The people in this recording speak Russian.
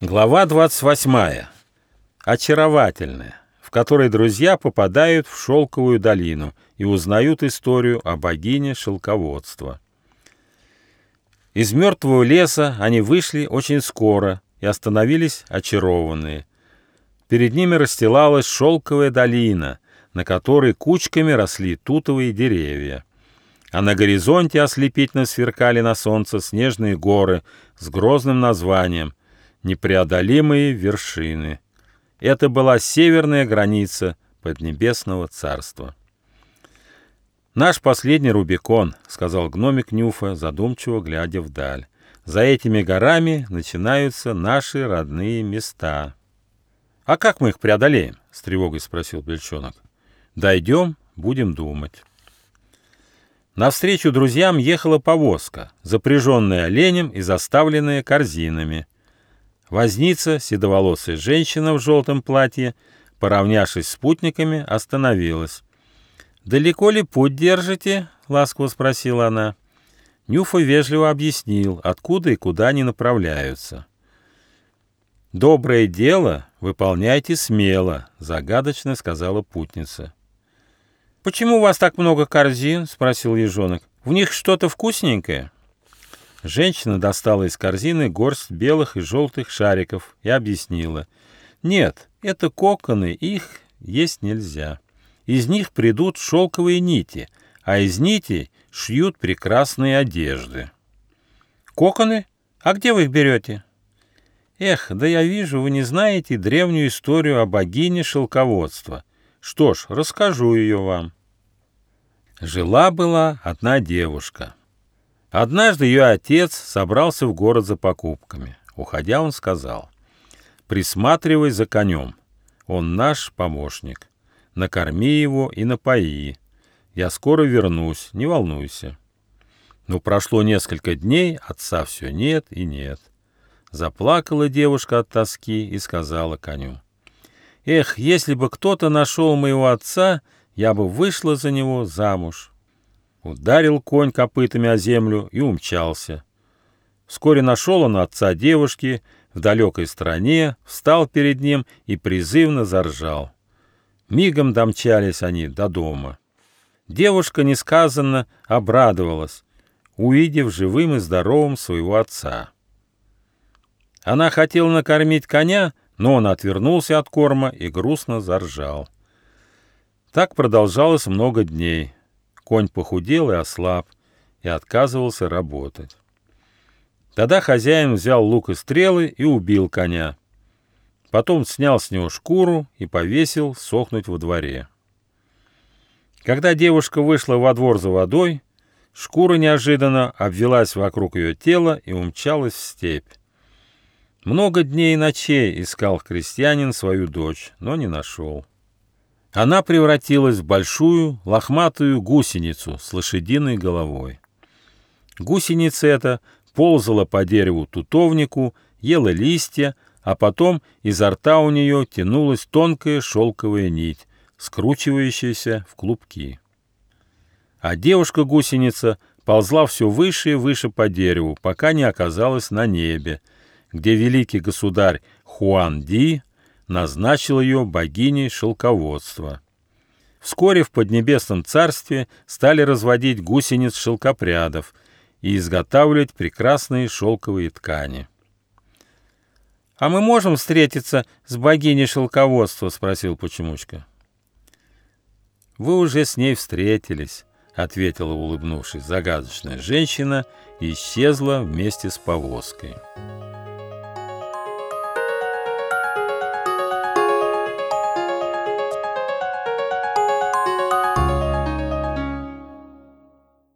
Глава 28. Очаровательная, в которой друзья попадают в шелковую долину и узнают историю о богине шелководства. Из мертвого леса они вышли очень скоро и остановились очарованные. Перед ними расстилалась шелковая долина, на которой кучками росли тутовые деревья. А на горизонте ослепительно сверкали на солнце снежные горы с грозным названием «Непреодолимые вершины». Это была северная граница Поднебесного царства. «Наш последний Рубикон», — сказал гномик Нюфа, задумчиво глядя вдаль. «За этими горами начинаются наши родные места». «А как мы их преодолеем?» — с тревогой спросил Бельчонок. «Дойдем, будем думать». Навстречу друзьям ехала повозка, запряженная оленем и заставленная корзинами. Возница, седоволосая женщина в желтом платье, поравнявшись с спутниками, остановилась. «Далеко ли путь держите?» — ласково спросила она. Нюфа вежливо объяснил, откуда и куда они направляются. «Доброе дело выполняйте смело», — загадочно сказала путница. «Почему у вас так много корзин?» — спросил ежонок. «В них что-то вкусненькое?» Женщина достала из корзины горсть белых и желтых шариков и объяснила. «Нет, это коконы, их есть нельзя. Из них придут шелковые нити, а из нитей шьют прекрасные одежды». «Коконы? А где вы их берете?» «Эх, да я вижу, вы не знаете древнюю историю о богине шелководства. Что ж, расскажу ее вам». Жила-была одна девушка. Однажды ее отец собрался в город за покупками. Уходя, он сказал: «Присматривай за конем, он наш помощник. Накорми его и напои. Я скоро вернусь, не волнуйся». Но прошло несколько дней, отца все нет и нет. Заплакала девушка от тоски и сказала коню: «Эх, если бы кто-то нашел моего отца, я бы вышла за него замуж». Ударил конь копытами о землю и умчался. Вскоре нашел он отца девушки в далекой стране, встал перед ним и призывно заржал. Мигом домчались они до дома. Девушка несказанно обрадовалась, увидев живым и здоровым своего отца. Она хотела накормить коня, но он отвернулся от корма и грустно заржал. Так продолжалось много дней. Конь похудел и ослаб, и отказывался работать. Тогда хозяин взял лук и стрелы и убил коня. Потом снял с него шкуру и повесил сохнуть во дворе. Когда девушка вышла во двор за водой, шкура неожиданно обвилась вокруг ее тела и умчалась в степь. Много дней и ночей искал крестьянин свою дочь, но не нашел. Она превратилась в большую лохматую гусеницу с лошадиной головой. Гусеница эта ползала по дереву тутовнику, ела листья, а потом изо рта у нее тянулась тонкая шелковая нить, скручивающаяся в клубки. А девушка-гусеница ползла все выше и выше по дереву, пока не оказалась на небе, где великий государь Хуан-Ди назначил ее богиней шелководства. Вскоре в Поднебесном царстве стали разводить гусениц-шелкопрядов и изготавливать прекрасные шелковые ткани. «А мы можем встретиться с богиней шелководства?» — спросил Почемучка. «Вы уже с ней встретились», — ответила, улыбнувшись, загадочная женщина и исчезла вместе с повозкой.